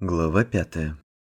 Глава 5.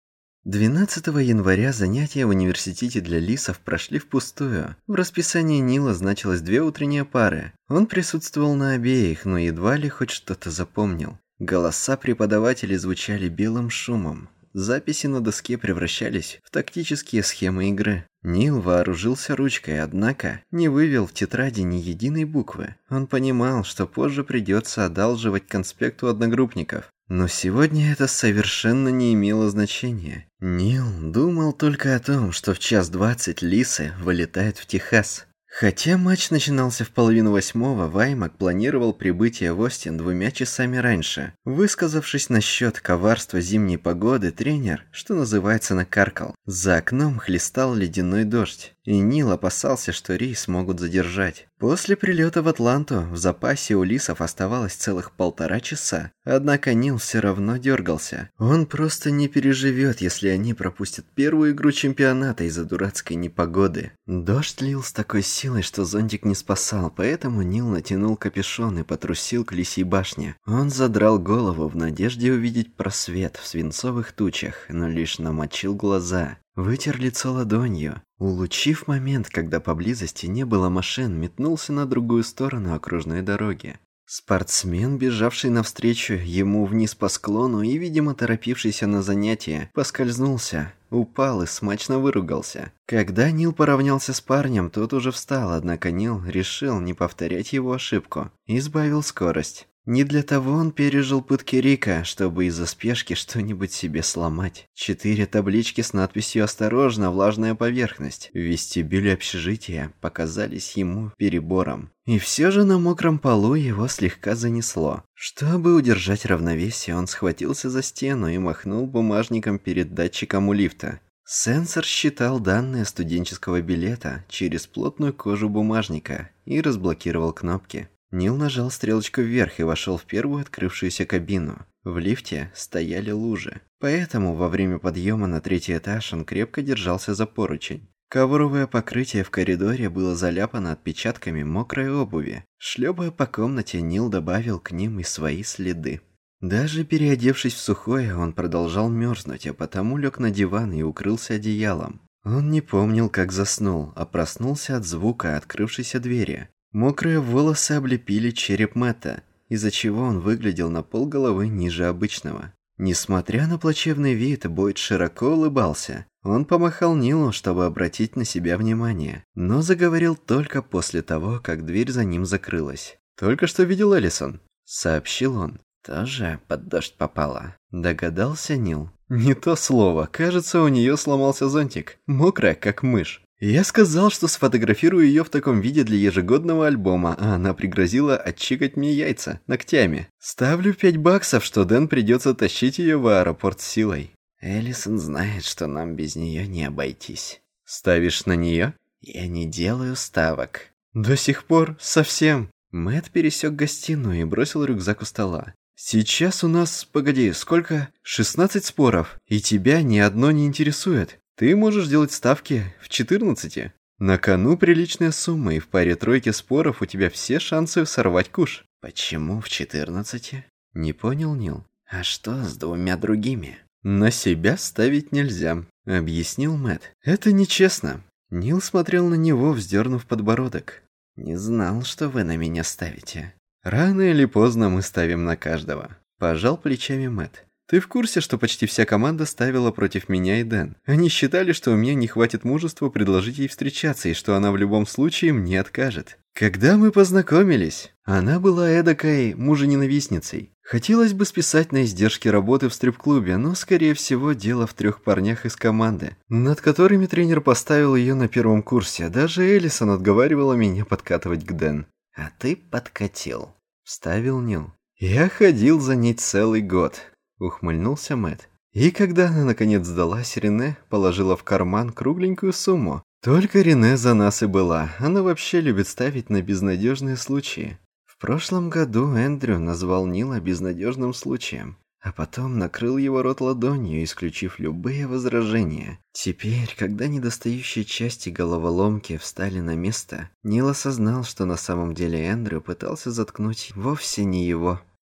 12 января занятия в университете для лисов прошли впустую. В расписании Нила значилось 2 утренние пары. Он присутствовал на обеих, но едва ли хоть что-то запомнил. Голоса преподавателей звучали белым шумом. Записи на доске превращались в тактические схемы игры. Нил вооружился ручкой, однако не вывел в тетради ни единой буквы. Он понимал, что позже придется одалживать конспект у одногруппников. Но сегодня это совершенно не имело значения. Нил думал только о том, что в 1:20 лисы вылетают в Техас. Хотя матч начинался в 7:30, Ваймак планировал прибытие в Остин 2 часами раньше. Высказавшись насчет коварства зимней погоды, тренер, что называется, накаркал. За окном хлестал ледяной дождь, и Нил опасался, что рейс могут задержать. После прилета в Атланту в запасе у лисов оставалось целых 1,5 часа, однако Нил все равно дергался. Он просто не переживет, если они пропустят первую игру чемпионата из-за дурацкой непогоды. Дождь лил с такой силой, что зонтик не спасал, поэтому Нил натянул капюшон и потрусил к лисьей башне. Он задрал голову в надежде увидеть просвет в свинцовых тучах, но лишь намочил глаза. Вытер лицо ладонью. Улучив момент, когда поблизости не было машин, метнулся на другую сторону окружной дороги. Спортсмен, бежавший навстречу ему вниз по склону и, видимо, торопившийся на занятия, поскользнулся, упал и смачно выругался. Когда Нил поравнялся с парнем, тот уже встал, однако Нил решил не повторять его ошибку и сбавил скорость. Не для того он пережил пытки Рика, чтобы из-за спешки что-нибудь себе сломать. 4 таблички с надписью «Осторожно, влажная поверхность» в вестибюле общежития показались ему перебором. И все же на мокром полу его слегка занесло. Чтобы удержать равновесие, он схватился за стену и махнул бумажником перед датчиком у лифта. Сенсор считал данные студенческого билета через плотную кожу бумажника и разблокировал кнопки. Нил нажал стрелочку вверх и вошел в первую открывшуюся кабину. В лифте стояли лужи. Поэтому во время подъема на 3-й этаж он крепко держался за поручень. Ковровое покрытие в коридоре было заляпано отпечатками мокрой обуви. Шлепая по комнате, Нил добавил к ним и свои следы. Даже переодевшись в сухое, он продолжал мерзнуть, а потому лег на диван и укрылся одеялом. Он не помнил, как заснул, а проснулся от звука открывшейся двери. Мокрые волосы облепили череп Мэтта, из-за чего он выглядел на полголовы ниже обычного. Несмотря на плачевный вид, Бойд широко улыбался. Он помахал Нилу, чтобы обратить на себя внимание, но заговорил только после того, как дверь за ним закрылась. «Только что видел Элисон», — сообщил он. «Тоже под дождь попала», — догадался Нил. «Не то слово. Кажется, у нее сломался зонтик. Мокрая, как мышь. Я сказал, что сфотографирую ее в таком виде для ежегодного альбома, а она пригрозила отчикать мне яйца ногтями. Ставлю $5, что Дэн придется тащить ее в аэропорт силой». «Элисон знает, что нам без нее не обойтись». «Ставишь на нее?» «Я не делаю ставок». «До сих пор? Совсем?» Мэтт пересек гостиную и бросил рюкзак у стола. «Сейчас у нас, погоди, сколько? 16 споров, и тебя ни одно не интересует. Ты можешь делать ставки в 14. На кону приличная сумма, и в паре тройки споров у тебя все шансы сорвать куш». «Почему в 14? Не понял Нил. «А что с 2 другими?» «На себя ставить нельзя», — объяснил Мэтт. «Это нечестно». Нил смотрел на него, вздернув подбородок. «Не знал, что вы на меня ставите». «Рано или поздно мы ставим на каждого», — пожал плечами Мэтт. «Ты в курсе, что почти вся команда ставила против меня и Дэн? Они считали, что у меня не хватит мужества предложить ей встречаться, и что она в любом случае мне откажет. Когда мы познакомились, она была эдакой мужененавистницей. Хотелось бы списать на издержки работы в стрип-клубе, но, скорее всего, дело в 3 парнях из команды, над которыми тренер поставил ее на 1-м курсе. Даже Элисон отговаривала меня подкатывать к Дэн». «А ты подкатил», — вставил Нил. «Я ходил за ней целый год», — ухмыльнулся Мэтт. «И когда она наконец сдалась, Рене положила в карман кругленькую сумму. Только Рене за нас и была. Она вообще любит ставить на безнадежные случаи. В прошлом году Эндрю назвал Нила безнадежным случаем, а потом накрыл его рот ладонью, исключив любые возражения. Теперь, когда недостающие части головоломки встали на место, Нил осознал, что на самом деле Эндрю пытался заткнуть вовсе не его.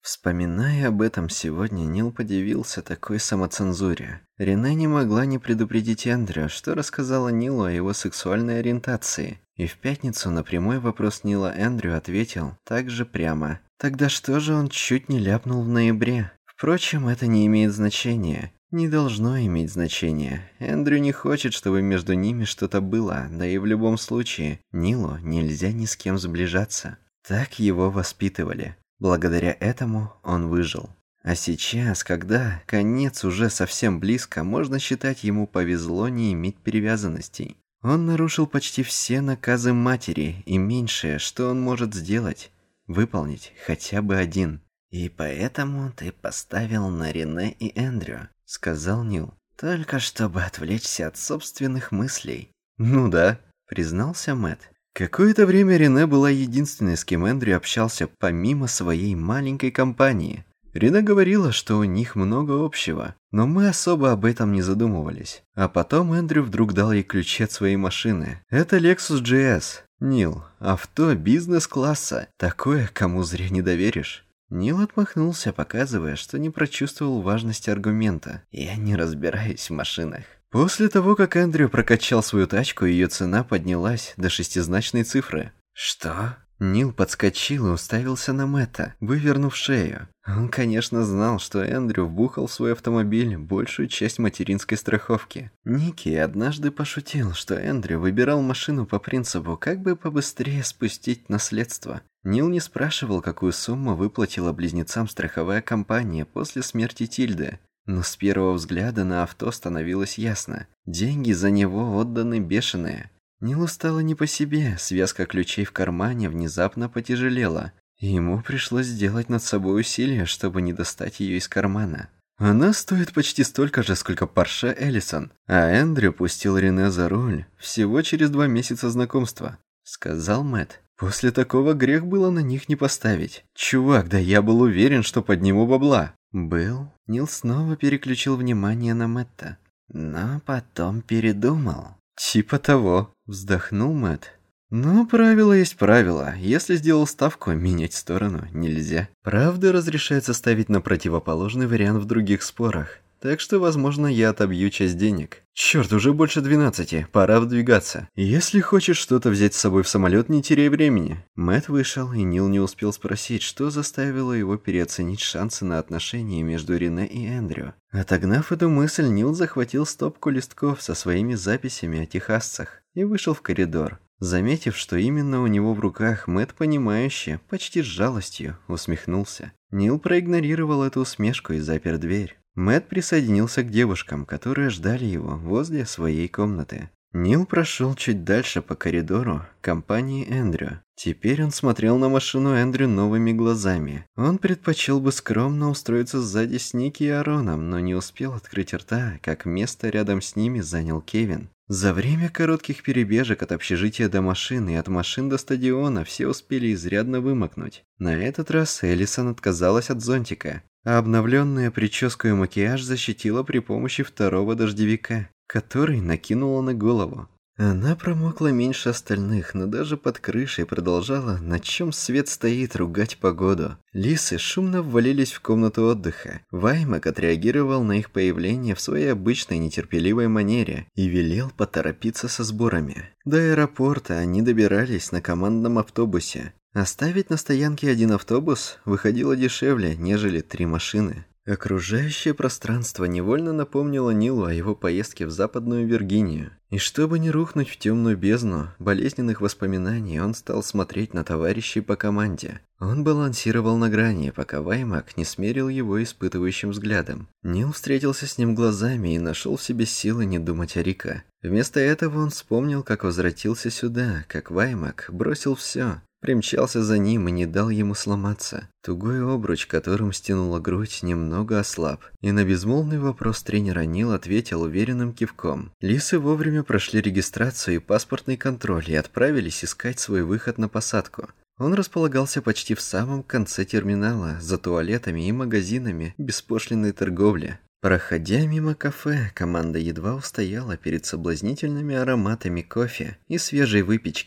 Вспоминая об этом сегодня, Нил подивился такой самоцензуре. Рене не могла не предупредить Эндрю, что рассказала Нилу о его сексуальной ориентации. И в пятницу на прямой вопрос Нила Эндрю ответил так же прямо. Тогда что же он чуть не ляпнул в ноябре? Впрочем, это не имеет значения. Не должно иметь значения. Эндрю не хочет, чтобы между ними что-то было, да и в любом случае, Нилу нельзя ни с кем сближаться. Так его воспитывали. Благодаря этому он выжил. А сейчас, когда конец уже совсем близко, можно считать, ему повезло не иметь привязанностей. Он нарушил почти все наказы матери, и меньшее, что он может сделать, выполнить хотя бы один. «И поэтому ты поставил на Рене и Эндрю», — сказал Нил, «только чтобы отвлечься от собственных мыслей». «Ну да», — признался Мэтт. Какое-то время Рене была единственной, с кем Эндрю общался помимо своей маленькой компании. Рене говорила, что у них много общего, но мы особо об этом не задумывались. А потом Эндрю вдруг дал ей ключи от своей машины. Это Lexus GS. Нил, авто бизнес-класса. Такое, кому зря не доверишь. Нил отмахнулся, показывая, что не прочувствовал важности аргумента. «Я не разбираюсь в машинах». После того, как Эндрю прокачал свою тачку, ее цена поднялась до шестизначной цифры. «Что?» Нил подскочил и уставился на Мэтта, вывернув шею. Он, конечно, знал, что Эндрю вбухал в свой автомобиль большую часть материнской страховки. Ники однажды пошутил, что Эндрю выбирал машину по принципу, как бы побыстрее спустить наследство. Нил не спрашивал, какую сумму выплатила близнецам страховая компания после смерти Тильды. Но с первого взгляда на авто становилось ясно. Деньги за него отданы бешеные. Нилу стало не по себе, связка ключей в кармане внезапно потяжелела. И ему пришлось сделать над собой усилие, чтобы не достать ее из кармана. Она стоит почти столько же, сколько Porsche Эллисон. А Эндрю пустил Рене за руль всего через 2 месяца знакомства, сказал Мэтт. После такого грех было на них не поставить. Чувак, да я был уверен, что подниму бабла. Был. Нил снова переключил внимание на Мэтта. Но потом передумал. Типа того, вздохнул Мэтт. Но правило есть правило. Если сделал ставку, менять сторону нельзя. Правда, разрешается ставить на противоположный вариант в других спорах. Так что, возможно, я отобью часть денег. Черт, уже больше 12, пора выдвигаться. Если хочешь что-то взять с собой в самолет, не теряй времени. Мэтт вышел, и Нил не успел спросить, что заставило его переоценить шансы на отношения между Рене и Эндрю. Отогнав эту мысль, Нил захватил стопку листков со своими записями о техасцах и вышел в коридор. Заметив, что именно у него в руках, Мэтт, понимающе, почти с жалостью, усмехнулся. Нил проигнорировал эту усмешку и запер дверь. Мэтт присоединился к девушкам, которые ждали его возле своей комнаты. Нил прошел чуть дальше по коридору компании Эндрю. Теперь он смотрел на машину Эндрю новыми глазами. Он предпочел бы скромно устроиться сзади с Ники и Аароном, но не успел открыть рта, как место рядом с ними занял Кевин. За время коротких перебежек от общежития до машины и от машин до стадиона все успели изрядно вымокнуть. На этот раз Эллисон отказалась от зонтика, а обновленная прическа и макияж защитила при помощи второго дождевика, который накинула на голову. Она промокла меньше остальных, но даже под крышей продолжала, на чем свет стоит, ругать погоду. Лисы шумно ввалились в комнату отдыха. Ваймак отреагировал на их появление в своей обычной нетерпеливой манере и велел поторопиться со сборами. До аэропорта они добирались на командном автобусе. Оставить на стоянке один автобус выходило дешевле, нежели 3 машины. Окружающее пространство невольно напомнило Нилу о его поездке в Западную Виргинию. И чтобы не рухнуть в темную бездну болезненных воспоминаний, он стал смотреть на товарищей по команде. Он балансировал на грани, пока Ваймак не смерил его испытывающим взглядом. Нил встретился с ним глазами и нашел в себе силы не думать о Рика. Вместо этого он вспомнил, как возвратился сюда, как Ваймак бросил все. Примчался за ним и не дал ему сломаться. Тугой обруч, которым стянула грудь, немного ослаб. И на безмолвный вопрос тренера Нил ответил уверенным кивком. Лисы вовремя прошли регистрацию и паспортный контроль и отправились искать свой выход на посадку. Он располагался почти в самом конце терминала, за туалетами и магазинами беспошлинной торговли. Проходя мимо кафе, команда едва устояла перед соблазнительными ароматами кофе и свежей выпечки.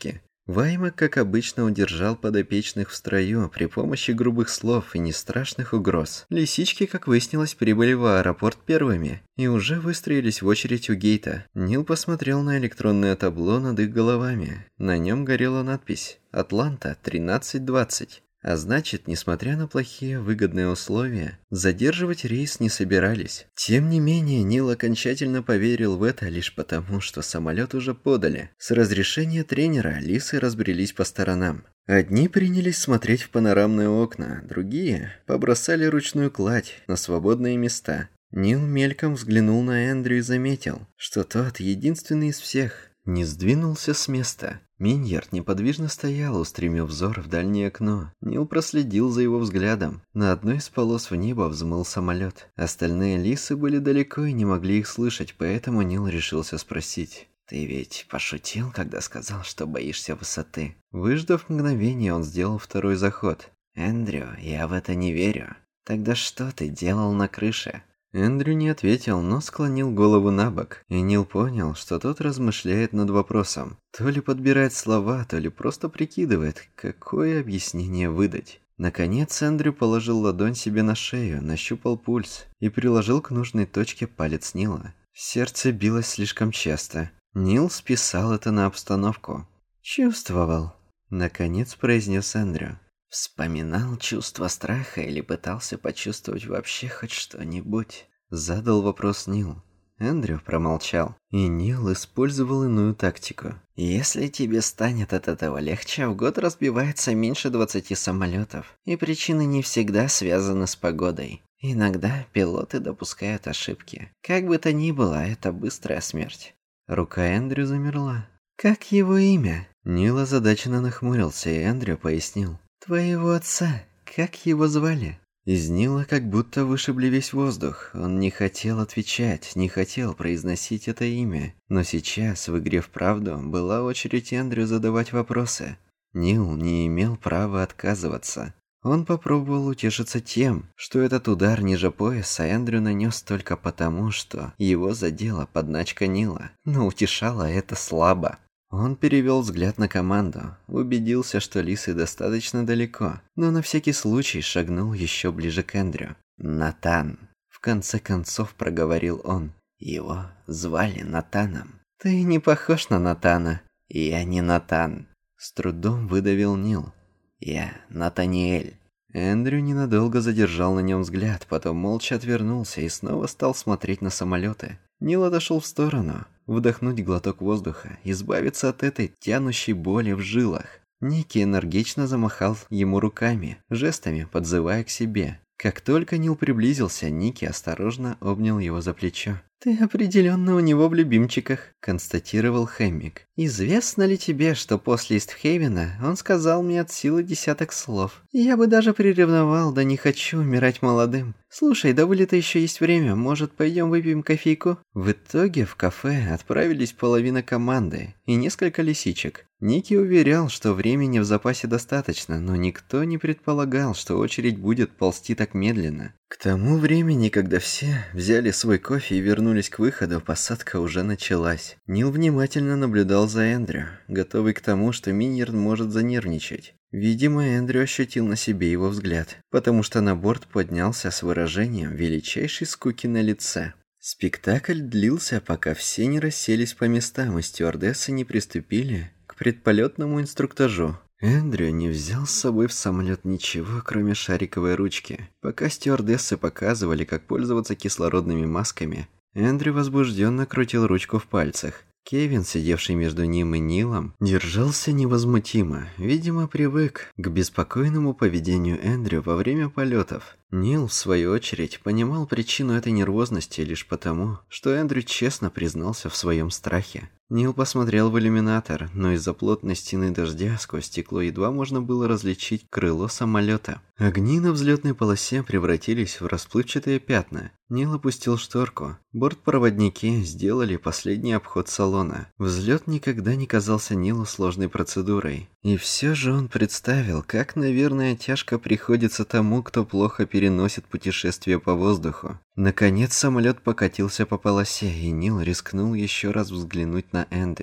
Ваймак, как обычно, удержал подопечных в строю при помощи грубых слов и нестрашных угроз. Лисички, как выяснилось, прибыли в аэропорт первыми и уже выстроились в очередь у гейта. Нил посмотрел на электронное табло над их головами. На нем горела надпись «Атланта, 13:20». А значит, несмотря на плохие выгодные условия, задерживать рейс не собирались. Тем не менее, Нил окончательно поверил в это лишь потому, что самолет уже подали. С разрешения тренера лисы разбрелись по сторонам. Одни принялись смотреть в панорамные окна, другие побросали ручную кладь на свободные места. Нил мельком взглянул на Эндрю и заметил, что тот, единственный из всех, не сдвинулся с места. Миньярд неподвижно стоял, устремив взор в дальнее окно. Нил проследил за его взглядом. На одной из полос в небо взмыл самолет. Остальные лисы были далеко и не могли их слышать, поэтому Нил решился спросить. «Ты ведь пошутил, когда сказал, что боишься высоты?» Выждав мгновение, он сделал второй заход. «Эндрю, я в это не верю. Тогда что ты делал на крыше?» Эндрю не ответил, но склонил голову на бок, и Нил понял, что тот размышляет над вопросом. То ли подбирает слова, то ли просто прикидывает, какое объяснение выдать. Наконец Эндрю положил ладонь себе на шею, нащупал пульс и приложил к нужной точке палец Нила. Сердце билось слишком часто. Нил списал это на обстановку. «Чувствовал», — наконец произнес Эндрю. «Вспоминал чувство страха или пытался почувствовать вообще хоть что-нибудь?» Задал вопрос Нил. Эндрю промолчал, и Нил использовал иную тактику. «Если тебе станет от этого легче, в год разбивается меньше 20 самолетов, и причины не всегда связаны с погодой. Иногда пилоты допускают ошибки. Как бы то ни было, это быстрая смерть». Рука Эндрю замерла. «Как его имя?» Нил озадаченно нахмурился, и Эндрю пояснил. «Твоего отца, как его звали?» Из Нила как будто вышибли весь воздух. Он не хотел отвечать, не хотел произносить это имя. Но сейчас, в игре вправду, была очередь Эндрю задавать вопросы. Нил не имел права отказываться. Он попробовал утешиться тем, что этот удар ниже пояса Эндрю нанес только потому, что его задела подначка Нила. Но утешало это слабо. Он перевел взгляд на команду, убедился, что лисы достаточно далеко, но на всякий случай шагнул еще ближе к Эндрю. «Натан», — в конце концов проговорил он. «Его звали Натаном». «Ты не похож на Натана». «Я не Натан», — с трудом выдавил Нил. «Я Натаниэль». Эндрю ненадолго задержал на нем взгляд, потом молча отвернулся и снова стал смотреть на самолеты. Нил отошел в сторону, вдохнуть глоток воздуха, избавиться от этой тянущей боли в жилах. Ники энергично замахал ему руками, жестами подзывая к себе. Как только Нил приблизился, Ники осторожно обнял его за плечо. «Ты определенно у него в любимчиках», — констатировал Хэммик. «Известно ли тебе, что после Истхейвена он сказал мне от силы 10 слов? Я бы даже приревновал, да не хочу умирать молодым. Слушай, до вылета еще есть время, может, пойдем выпьем кофейку?» В итоге в кафе отправились половина команды и несколько лисичек. Ники уверял, что времени в запасе достаточно, но никто не предполагал, что очередь будет ползти так медленно. К тому времени, когда все взяли свой кофе и вернулись к выходу, посадка уже началась. Нил внимательно наблюдал за Эндрю, готовый к тому, что Миньярд может занервничать. Видимо, Эндрю ощутил на себе его взгляд, потому что на борт поднялся с выражением величайшей скуки на лице. Спектакль длился, пока все не расселись по местам и стюардессы не приступили к предполетному инструктажу. Эндрю не взял с собой в самолет ничего, кроме шариковой ручки. Пока стюардессы показывали, как пользоваться кислородными масками, Эндрю возбужденно крутил ручку в пальцах. Кевин, сидевший между ним и Нилом, держался невозмутимо, видимо, привык к беспокойному поведению Эндрю во время полетов. Нил, в свою очередь, понимал причину этой нервозности лишь потому, что Эндрю честно признался в своем страхе. Нил посмотрел в иллюминатор, но из-за плотной стены дождя сквозь стекло едва можно было различить крыло самолета. Огни на взлетной полосе превратились в расплывчатые пятна. Нил опустил шторку. Бортпроводники сделали последний обход салона. Взлет никогда не казался Нилу сложной процедурой. И все же он представил, как, наверное, тяжко приходится тому, кто плохо переносит путешествие по воздуху. Наконец самолет покатился по полосе, и Нил рискнул еще раз взглянуть на Эндрю.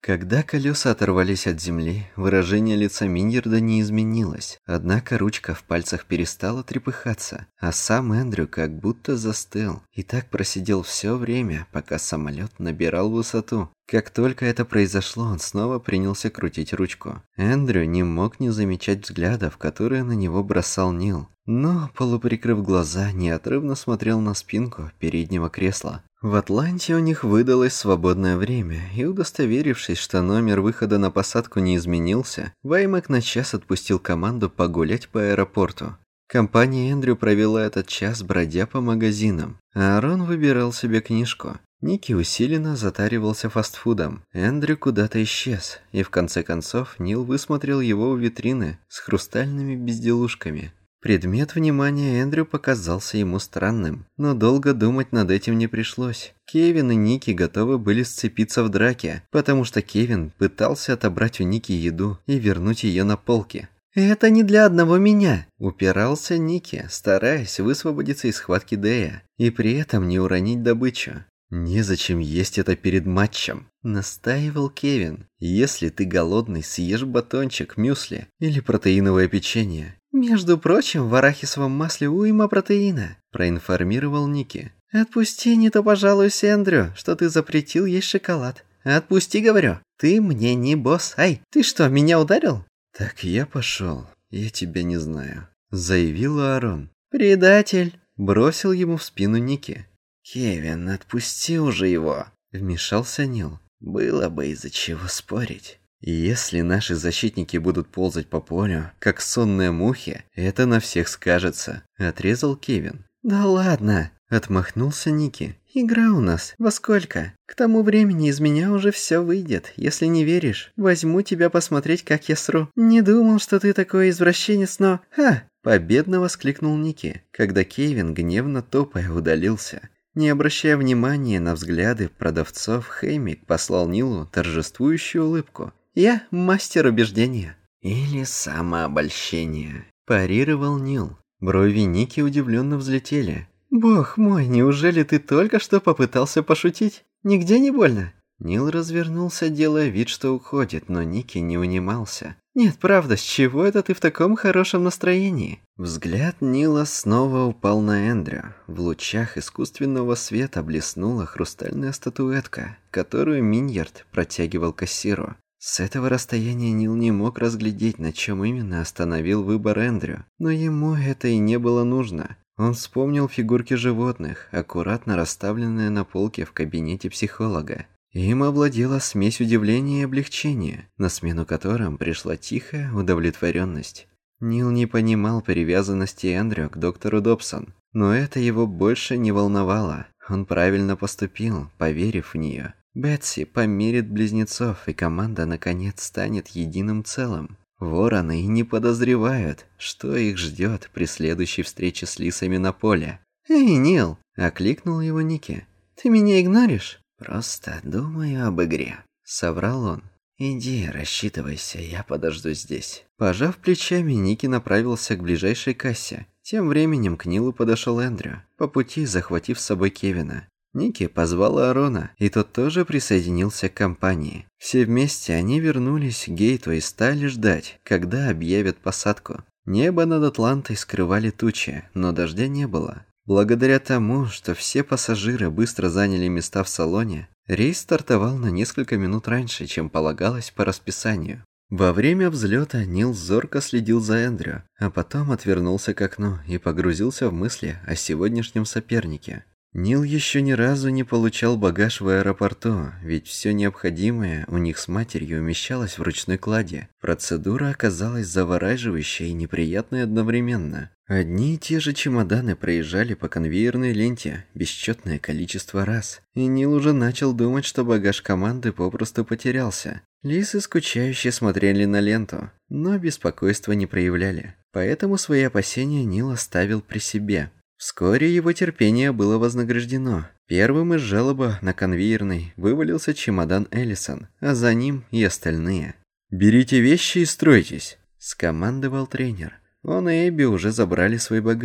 Когда колеса оторвались от земли, выражение лица Миньерда не изменилось, однако ручка в пальцах перестала трепыхаться, а сам Эндрю как будто застыл и так просидел все время, пока самолет набирал высоту. Как только это произошло, он снова принялся крутить ручку. Эндрю не мог не замечать взглядов, которые на него бросал Нил, но, полуприкрыв глаза, неотрывно смотрел на спинку переднего кресла. В Атланте у них выдалось свободное время, и удостоверившись, что номер выхода на посадку не изменился, Ваймак на час отпустил команду погулять по аэропорту. Компания Эндрю провела этот час, бродя по магазинам, а Арон выбирал себе книжку. Ники усиленно затаривался фастфудом, Эндрю куда-то исчез, и в конце концов Нил высмотрел его у витрины с хрустальными безделушками. Предмет внимания Эндрю показался ему странным, но долго думать над этим не пришлось. Кевин и Ники готовы были сцепиться в драке, потому что Кевин пытался отобрать у Ники еду и вернуть ее на полки. «Это не для одного меня», – упирался Ники, стараясь высвободиться из схватки Дэя и при этом не уронить добычу. «Незачем есть это перед матчем», – настаивал Кевин. «Если ты голодный, съешь батончик, мюсли или протеиновое печенье». «Между прочим, в арахисовом масле уйма протеина», – проинформировал Ники. «Отпусти, не то пожалуйся, Эндрю, что ты запретил есть шоколад. Отпусти, говорю. Ты мне не босс. Ай, ты что, меня ударил?» «Так я пошел. Я тебя не знаю», – заявил Аарон. «Предатель», – бросил ему в спину Ники. «Кевин, отпусти уже его», – вмешался Нил. «Было бы из-за чего спорить». «Если наши защитники будут ползать по полю, как сонные мухи, это на всех скажется», – отрезал Кевин. «Да ладно», – отмахнулся Ники. «Игра у нас. Во сколько? К тому времени из меня уже все выйдет. Если не веришь, возьму тебя посмотреть, как я сру. Не думал, что ты такой извращенец, но... Ха!» – победно воскликнул Ники, когда Кевин, гневно топая, удалился. Не обращая внимания на взгляды продавцов, Хеймик послал Нилу торжествующую улыбку. «Я мастер убеждения». «Или самообольщения», – парировал Нил. Брови Ники удивленно взлетели. «Бог мой, неужели ты только что попытался пошутить? Нигде не больно?» Нил развернулся, делая вид, что уходит, но Ники не унимался. «Нет, правда, с чего это ты в таком хорошем настроении?» Взгляд Нила снова упал на Эндрю. В лучах искусственного света блеснула хрустальная статуэтка, которую Миньерд протягивал кассиру. С этого расстояния Нил не мог разглядеть, на чем именно остановил выбор Эндрю, но ему это и не было нужно. Он вспомнил фигурки животных, аккуратно расставленные на полке в кабинете психолога. Им овладела смесь удивления и облегчения, на смену которым пришла тихая удовлетворенность. Нил не понимал привязанности Эндрю к доктору Добсон, но это его больше не волновало. Он правильно поступил, поверив в нее. Бетси помирит близнецов, и команда наконец станет единым целым. Вороны и не подозревают, что их ждет при следующей встрече с лисами на поле. «Эй, Нил!» – окликнул его Ники. «Ты меня игноришь?» «Просто думаю об игре», – соврал он. «Иди, рассчитывайся, я подожду здесь». Пожав плечами, Ники направился к ближайшей кассе. Тем временем к Нилу подошел Эндрю, по пути захватив с собой Кевина. Ники позвал Аарона, и тот тоже присоединился к компании. Все вместе они вернулись к гейту и стали ждать, когда объявят посадку. Небо над Атлантой скрывали тучи, но дождя не было. Благодаря тому, что все пассажиры быстро заняли места в салоне, рейс стартовал на несколько минут раньше, чем полагалось по расписанию. Во время взлета Нил зорко следил за Эндрю, а потом отвернулся к окну и погрузился в мысли о сегодняшнем сопернике. Нил еще ни разу не получал багаж в аэропорту, ведь все необходимое у них с матерью умещалось в ручной кладе. Процедура оказалась завораживающей и неприятной одновременно. Одни и те же чемоданы проезжали по конвейерной ленте бесчетное количество раз, и Нил уже начал думать, что багаж команды попросту потерялся. Лисы скучающе смотрели на ленту, но беспокойства не проявляли, поэтому свои опасения Нил оставил при себе. Вскоре его терпение было вознаграждено. Первым из жалоба на конвейерной вывалился чемодан Эллисон, а за ним и остальные. «Берите вещи и стройтесь», – скомандовал тренер. Он и Эбби уже забрали свой багаж.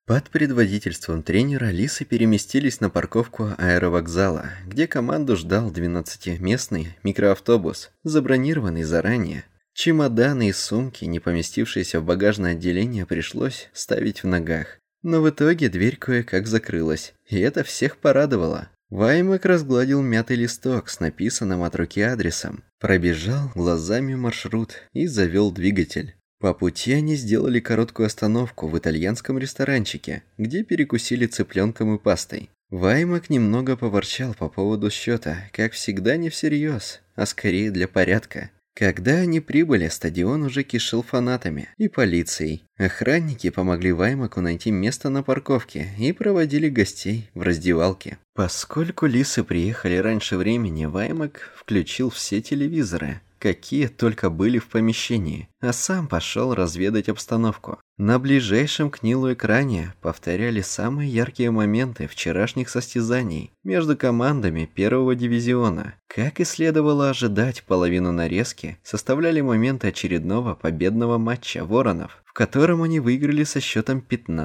Под предводительством тренера лисы переместились на парковку аэровокзала, где команду ждал 12-местный микроавтобус, забронированный заранее. Чемоданы и сумки, не поместившиеся в багажное отделение, пришлось ставить в ногах. Но в итоге дверь кое-как закрылась, и это всех порадовало. Ваймак разгладил мятый листок с написанным от руки адресом, пробежал глазами маршрут и завел двигатель. По пути они сделали короткую остановку в итальянском ресторанчике, где перекусили цыпленком и пастой. Ваймак немного поворчал по поводу счета, как всегда не всерьез, а скорее для порядка. Когда они прибыли, стадион уже кишел фанатами и полицией. Охранники помогли Ваймаку найти место на парковке и проводили гостей в раздевалке. Поскольку лисы приехали раньше времени, Ваймак включил все телевизоры, какие только были в помещении, а сам пошел разведать обстановку. На ближайшем к Нилу экране повторяли самые яркие моменты вчерашних состязаний между командами первого дивизиона. Как и следовало ожидать, половину нарезки составляли моменты очередного победного матча «Воронов», в котором они выиграли со счетом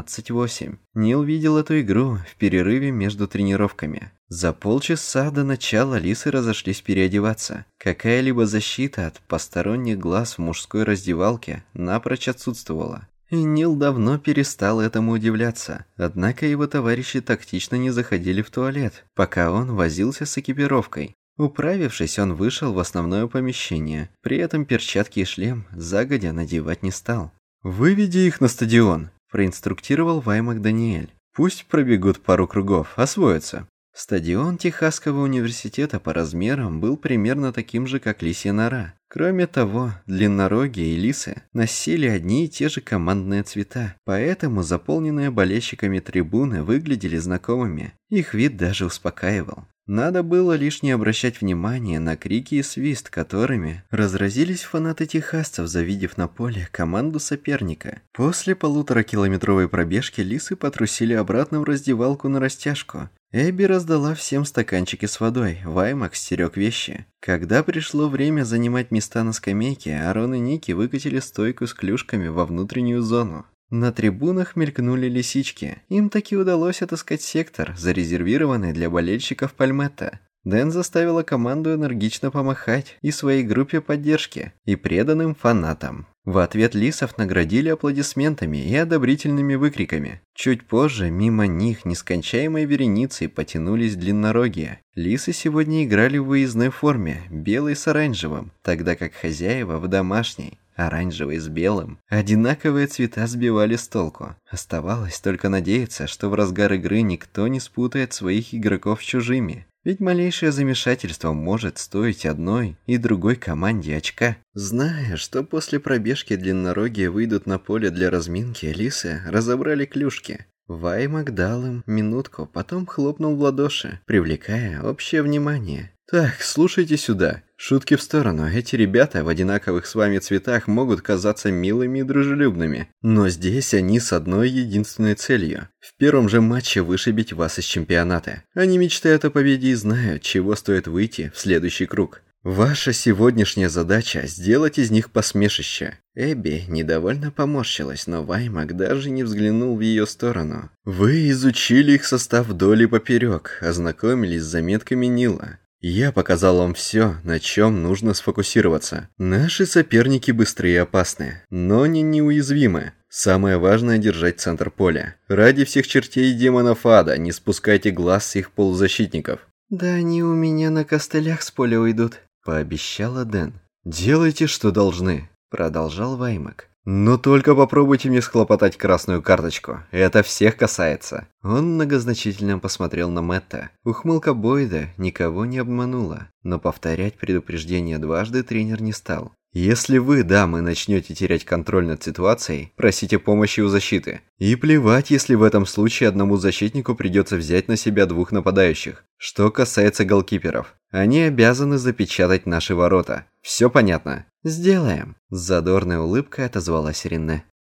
15-8. Нил видел эту игру в перерыве между тренировками. За полчаса до начала лисы разошлись переодеваться. Какая-либо защита от посторонних глаз в мужской раздевалке напрочь отсутствовала. И Нил давно перестал этому удивляться. Однако его товарищи тактично не заходили в туалет, пока он возился с экипировкой. Управившись, он вышел в основное помещение. При этом перчатки и шлем загодя надевать не стал. «Выведи их на стадион», – проинструктировал Ваймак Даниэль. «Пусть пробегут пару кругов, освоятся». Стадион Техасского университета по размерам был примерно таким же, как Лисья нора. Кроме того, длиннорогие и лисы носили одни и те же командные цвета, поэтому заполненные болельщиками трибуны выглядели знакомыми. Их вид даже успокаивал. Надо было лишь не обращать внимания на крики и свист, которыми разразились фанаты техасцев, завидев на поле команду соперника. После 1,5-километровой пробежки лисы потрусили обратно в раздевалку на растяжку. Эбби раздала всем стаканчики с водой, Ваймак стерег вещи. Когда пришло время занимать места на скамейке, Арон и Ники выкатили стойку с клюшками во внутреннюю зону. На трибунах мелькнули лисички. Им таки удалось отыскать сектор, зарезервированный для болельщиков Пальметта. Дэн заставила команду энергично помахать и своей группе поддержки, и преданным фанатам. В ответ лисов наградили аплодисментами и одобрительными выкриками. Чуть позже мимо них нескончаемой вереницей потянулись длиннорогие. Лисы сегодня играли в выездной форме, белой с оранжевым, тогда как хозяева в домашней. Оранжевый с белым. Одинаковые цвета сбивали с толку. Оставалось только надеяться, что в разгар игры никто не спутает своих игроков с чужими. Ведь малейшее замешательство может стоить одной и другой команде очка. Зная, что после пробежки длиннорогие выйдут на поле для разминки, лисы разобрали клюшки. Ваймак дал им минутку, потом хлопнул в ладоши, привлекая общее внимание. «Так, слушайте сюда. Шутки в сторону. Эти ребята в одинаковых с вами цветах могут казаться милыми и дружелюбными. Но здесь они с одной единственной целью. В первом же матче вышибить вас из чемпионата. Они мечтают о победе и знают, чего стоит выйти в следующий круг. Ваша сегодняшняя задача – сделать из них посмешище». Эбби недовольно поморщилась, но Ваймак даже не взглянул в ее сторону. «Вы изучили их состав вдоль и поперек, ознакомились с заметками Нила. Я показал вам все, на чем нужно сфокусироваться. Наши соперники быстрые и опасны, но не неуязвимы. Самое важное – держать центр поля. Ради всех чертей и демонов ада не спускайте глаз с их полузащитников». «Да они у меня на костылях с поля уйдут», – пообещала Дэн. «Делайте, что должны», – продолжал Ваймак. «Но только попробуйте мне схлопотать красную карточку. Это всех касается». Он многозначительно посмотрел на Мэтта. Ухмылка Бойда никого не обманула, но повторять предупреждение дважды тренер не стал. «Если вы, дамы, начнете терять контроль над ситуацией, просите помощи у защиты. И плевать, если в этом случае одному защитнику придется взять на себя 2 нападающих. Что касается голкиперов, они обязаны запечатать наши ворота. Все понятно?» «Сделаем», – с задорной улыбкой отозвалась Рене.